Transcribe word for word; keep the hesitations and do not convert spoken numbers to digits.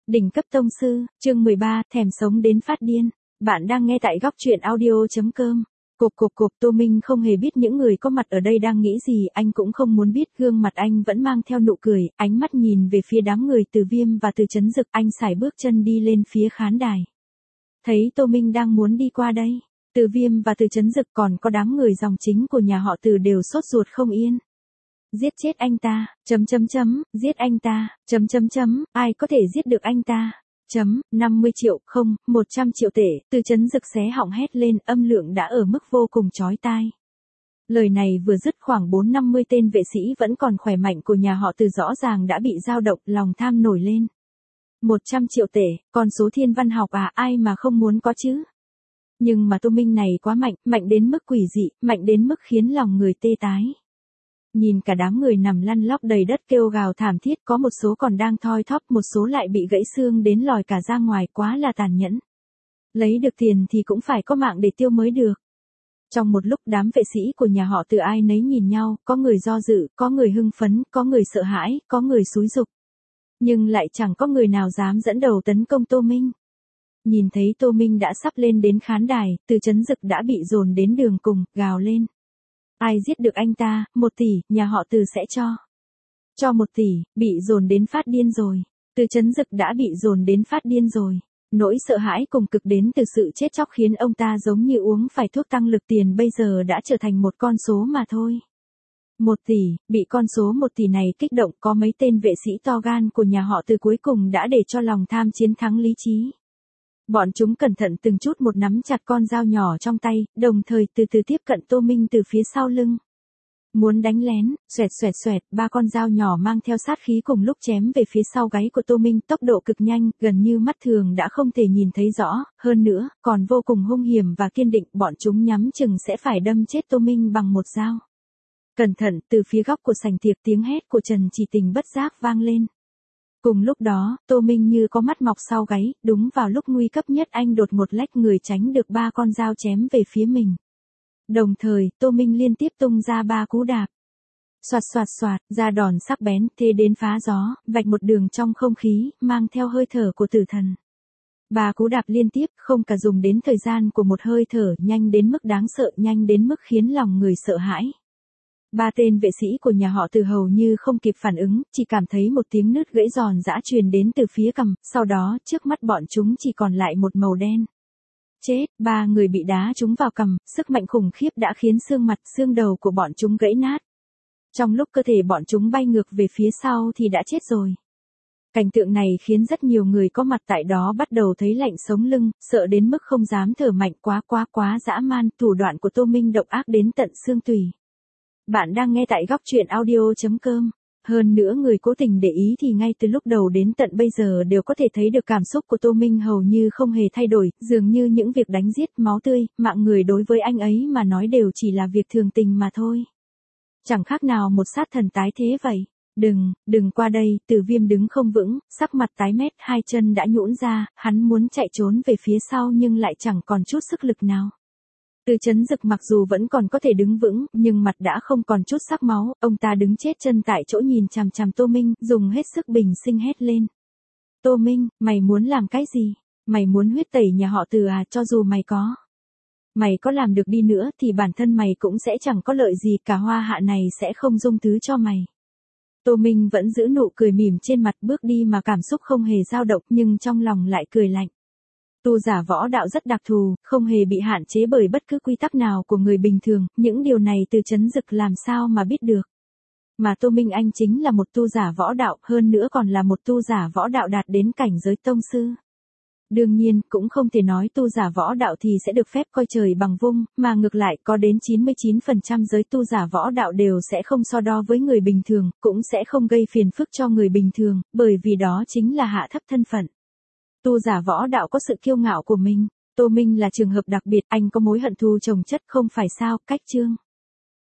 Đỉnh cấp tông sư, chương mười ba, thèm sống đến phát điên. Bạn đang nghe tại góc truyện audio chấm com. Cộp cộp cộp, Tô Minh không hề biết những người có mặt ở đây đang nghĩ gì, anh cũng không muốn biết, gương mặt anh vẫn mang theo nụ cười, ánh mắt nhìn về phía đám người Từ Viêm và Từ Chấn Dực, anh sải bước chân đi lên phía khán đài. Thấy Tô Minh đang muốn đi qua đây, Từ Viêm và Từ Chấn Dực còn có đám người dòng chính của nhà họ Từ đều sốt ruột không yên. Giết chết anh ta, chấm chấm chấm, giết anh ta, chấm chấm chấm, ai có thể giết được anh ta, chấm, năm mươi triệu, không, một trăm triệu tệ, Từ Chấn Dực xé họng hét lên, âm lượng đã ở mức vô cùng chói tai. Lời này vừa dứt, khoảng bốn năm mươi tên vệ sĩ vẫn còn khỏe mạnh của nhà họ Từ rõ ràng đã bị dao động, lòng tham nổi lên. một trăm triệu tệ, con số thiên văn học à, ai mà không muốn có chứ. Nhưng mà Tô Minh này quá mạnh, mạnh đến mức quỷ dị, mạnh đến mức khiến lòng người tê tái. Nhìn cả đám người nằm lăn lóc đầy đất kêu gào thảm thiết, có một số còn đang thoi thóp, một số lại bị gãy xương đến lòi cả ra ngoài, quá là tàn nhẫn. Lấy được tiền thì cũng phải có mạng để tiêu mới được. Trong một lúc đám vệ sĩ của nhà họ Từ ai nấy nhìn nhau, có người do dự, có người hưng phấn, có người sợ hãi, có người xúi giục. Nhưng lại chẳng có người nào dám dẫn đầu tấn công Tô Minh. Nhìn thấy Tô Minh đã sắp lên đến khán đài, Từ Chấn Dực đã bị dồn đến đường cùng, gào lên. Ai giết được anh ta, một tỷ, nhà họ Từ sẽ cho. Cho một tỷ, bị dồn đến phát điên rồi. Từ Chấn Dực đã bị dồn đến phát điên rồi. Nỗi sợ hãi cùng cực đến từ sự chết chóc khiến ông ta giống như uống phải thuốc tăng lực, tiền bây giờ đã trở thành một con số mà thôi. Một tỷ, bị con số một tỷ này kích động, có mấy tên vệ sĩ to gan của nhà họ Từ cuối cùng đã để cho lòng tham chiến thắng lý trí. Bọn chúng cẩn thận từng chút một nắm chặt con dao nhỏ trong tay, đồng thời từ từ tiếp cận Tô Minh từ phía sau lưng. Muốn đánh lén, xoẹt xoẹt xoẹt, ba con dao nhỏ mang theo sát khí cùng lúc chém về phía sau gáy của Tô Minh, tốc độ cực nhanh, gần như mắt thường đã không thể nhìn thấy rõ, hơn nữa, còn vô cùng hung hiểm và kiên định, bọn chúng nhắm chừng sẽ phải đâm chết Tô Minh bằng một dao. Cẩn thận, từ phía góc của sảnh tiệc tiếng hét của Trần Chỉ Tình bất giác vang lên. Cùng lúc đó, Tô Minh như có mắt mọc sau gáy, đúng vào lúc nguy cấp nhất anh đột một lách người tránh được ba con dao chém về phía mình. Đồng thời, Tô Minh liên tiếp tung ra ba cú đạp. Soạt soạt soạt, ra đòn sắc bén, thế đến phá gió, vạch một đường trong không khí, mang theo hơi thở của tử thần. Ba cú đạp liên tiếp, không cả dùng đến thời gian của một hơi thở, nhanh đến mức đáng sợ, nhanh đến mức khiến lòng người sợ hãi. Ba tên vệ sĩ của nhà họ Từ hầu như không kịp phản ứng, chỉ cảm thấy một tiếng nứt gãy giòn giã truyền đến từ phía cằm, sau đó trước mắt bọn chúng chỉ còn lại một màu đen. Chết, ba người bị đá trúng vào cằm, sức mạnh khủng khiếp đã khiến xương mặt, xương đầu của bọn chúng gãy nát. Trong lúc cơ thể bọn chúng bay ngược về phía sau thì đã chết rồi. Cảnh tượng này khiến rất nhiều người có mặt tại đó bắt đầu thấy lạnh sống lưng, sợ đến mức không dám thở mạnh, quá quá quá dã man, thủ đoạn của Tô Minh độc ác đến tận xương tủy. Bạn đang nghe tại góc truyện audio chấm com. Hơn nữa người cố tình để ý thì ngay từ lúc đầu đến tận bây giờ đều có thể thấy được cảm xúc của Tô Minh hầu như không hề thay đổi, dường như những việc đánh giết, máu tươi, mạng người đối với anh ấy mà nói đều chỉ là việc thường tình mà thôi. Chẳng khác nào một sát thần tái thế vậy. Đừng, đừng qua đây, Từ Viêm đứng không vững, sắc mặt tái mét, hai chân đã nhũn ra, hắn muốn chạy trốn về phía sau nhưng lại chẳng còn chút sức lực nào. Từ Chấn Dực mặc dù vẫn còn có thể đứng vững, nhưng mặt đã không còn chút sắc máu, ông ta đứng chết chân tại chỗ nhìn chằm chằm Tô Minh, dùng hết sức bình sinh hét lên. Tô Minh, mày muốn làm cái gì? Mày muốn huyết tẩy nhà họ Từ à? Cho dù mày có. Mày có làm được đi nữa thì bản thân mày cũng sẽ chẳng có lợi gì, cả hoa hạ này sẽ không dung thứ cho mày. Tô Minh vẫn giữ nụ cười mỉm trên mặt, bước đi mà cảm xúc không hề dao động, nhưng trong lòng lại cười lạnh. Tu giả võ đạo rất đặc thù, không hề bị hạn chế bởi bất cứ quy tắc nào của người bình thường, những điều này Từ Chấn Dực làm sao mà biết được. Mà Tô Minh anh chính là một tu giả võ đạo, hơn nữa còn là một tu giả võ đạo đạt đến cảnh giới tông sư. Đương nhiên, cũng không thể nói tu giả võ đạo thì sẽ được phép coi trời bằng vung, mà ngược lại có đến chín mươi chín phần trăm giới tu giả võ đạo đều sẽ không so đo với người bình thường, cũng sẽ không gây phiền phức cho người bình thường, bởi vì đó chính là hạ thấp thân phận. Tu giả võ đạo có sự kiêu ngạo của mình. Tô Minh là trường hợp đặc biệt, anh có mối hận thù chồng chất không phải sao, cách chương.